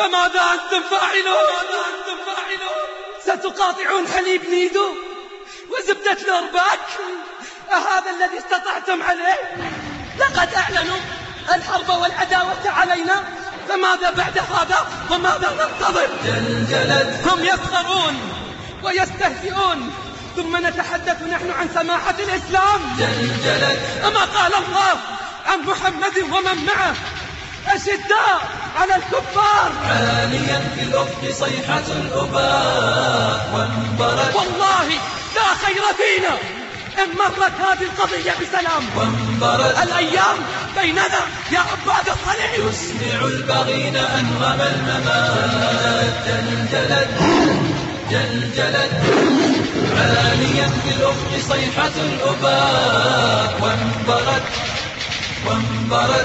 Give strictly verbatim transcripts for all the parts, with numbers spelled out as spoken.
فماذا أنتم فاعلون؟ ستقاطعون حليب نيدو وزبدة لورباك؟ أهذا الذي استطعتم عليه؟ لقد أعلنوا الحرب والعداوة علينا، فماذا بعد هذا وماذا ننتظر؟ جلجلت هم يسخرون ويستهزئون، ثم نتحدث نحن عن سماحة الإسلام. جلجلت أما قال الله عن محمد ومن معه أشداء على الكفار. عاليا في الأفق صيحة الأباء وانبرت، والله لا خير فينا إن مرت هذه القضية بسلام. وانبرت الأيام بيننا يا عباد الصليب تسمع البغين أنغم الممات. جلجلت جلجلت عاليا في الأفق صيحة الأباء وانبرت وانبرت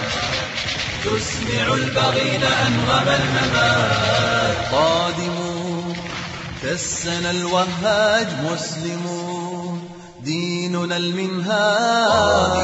تسمع البغين أنغم الممات. قادمون كالسنا الوهاج مسلمون ديننا المنهاج.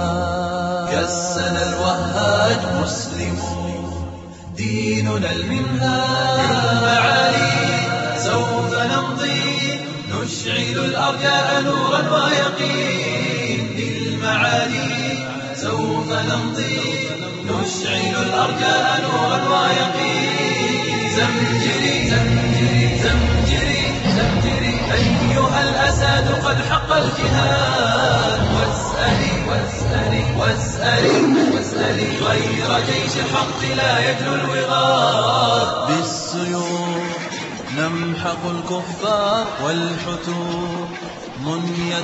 كالسنا الوهاج مسلمون ديننا المنهاج. المعالي سوف نمضي نشعل الأرجاء نورا ويقين. للمعالي سوف نمضي نشعل الأرجاء نورا ويقين. زمجري زمجري زمجري زمجري أيها الأساد قد حق الجهاد. واسألي واسألي واسألي واسألي غير جيش الحق لا يجلو الوغاد. بالسيوف نمحق الكفار والحتور منية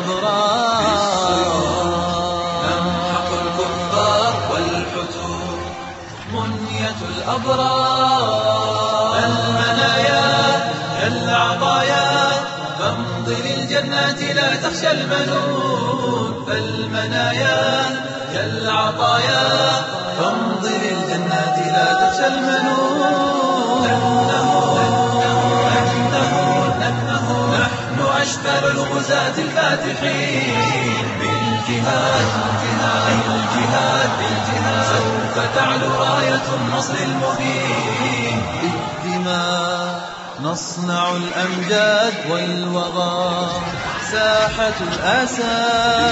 الأضرار. نمحق الكفار والحتور منية الأبرار. المنايا كالعطايا فامضي للجنات لا تخشى المنون. فالمنايا كالعطايا فامضي للجنات لا تخشى المنون. نحن أشبال الغزاة الفاتحين بالجهاد بالجهاد بالجهاد سوف تعلو راية النصر المبين. بالدماء نصنع الأمجاد والوغى ساحة الأسى.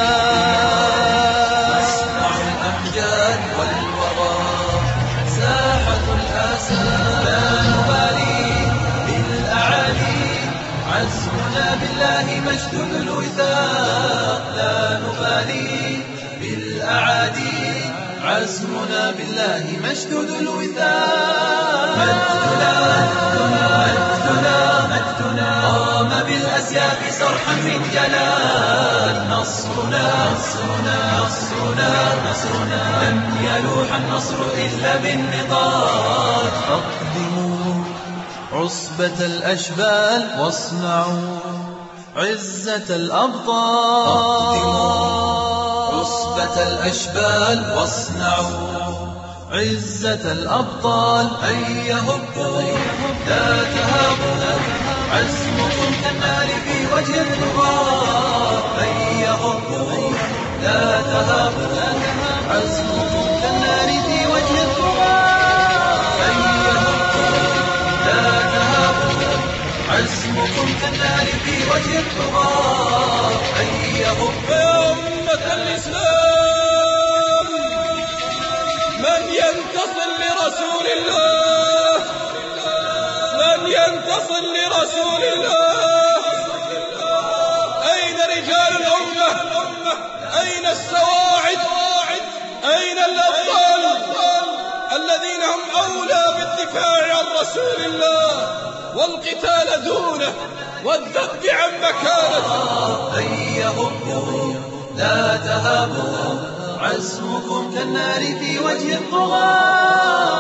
نصنع الأمجاد والوغى ساحة الأسى. لا نبالي بالأعالي عزمنا بالله مشدود الوثاق. لا نبالي بالأعادي عزمنا بالله مشدود الوثاق. مجدنا مجدنا مجدنا قام بالأسياف صرحا من جلال. نصرنا نصرنا نصرنا نصرنا لن يلوح النصر إلا بالنضال. أقدموا عصبة الأشبال واصنعوا عزة الأبطال. عصبة الأشبال واصنعوا عزة الأبطال. هيا هبوا لا تهابوا عزمكم كالنار في وجه الطغاة. هيا هبوا لا تهابوا عزمكم كالنار في وجه الطغاة. هيا هبوا لا تهابوا عزمكم كالنار في وجه الطغاة. هيا هبوا يا أمة الإسلام من ينتصر لرسول الله؟ من ينتصر لرسول الله؟ أين رجال الأمة؟ أين السواعد؟ أين الأبطال الذين هم أولى بالدفاع عن رسول الله والقتال دونه والذب عن مكانته؟ هيا هبوا لا تهابوا عزمكم كالنار في وجه الطغاة.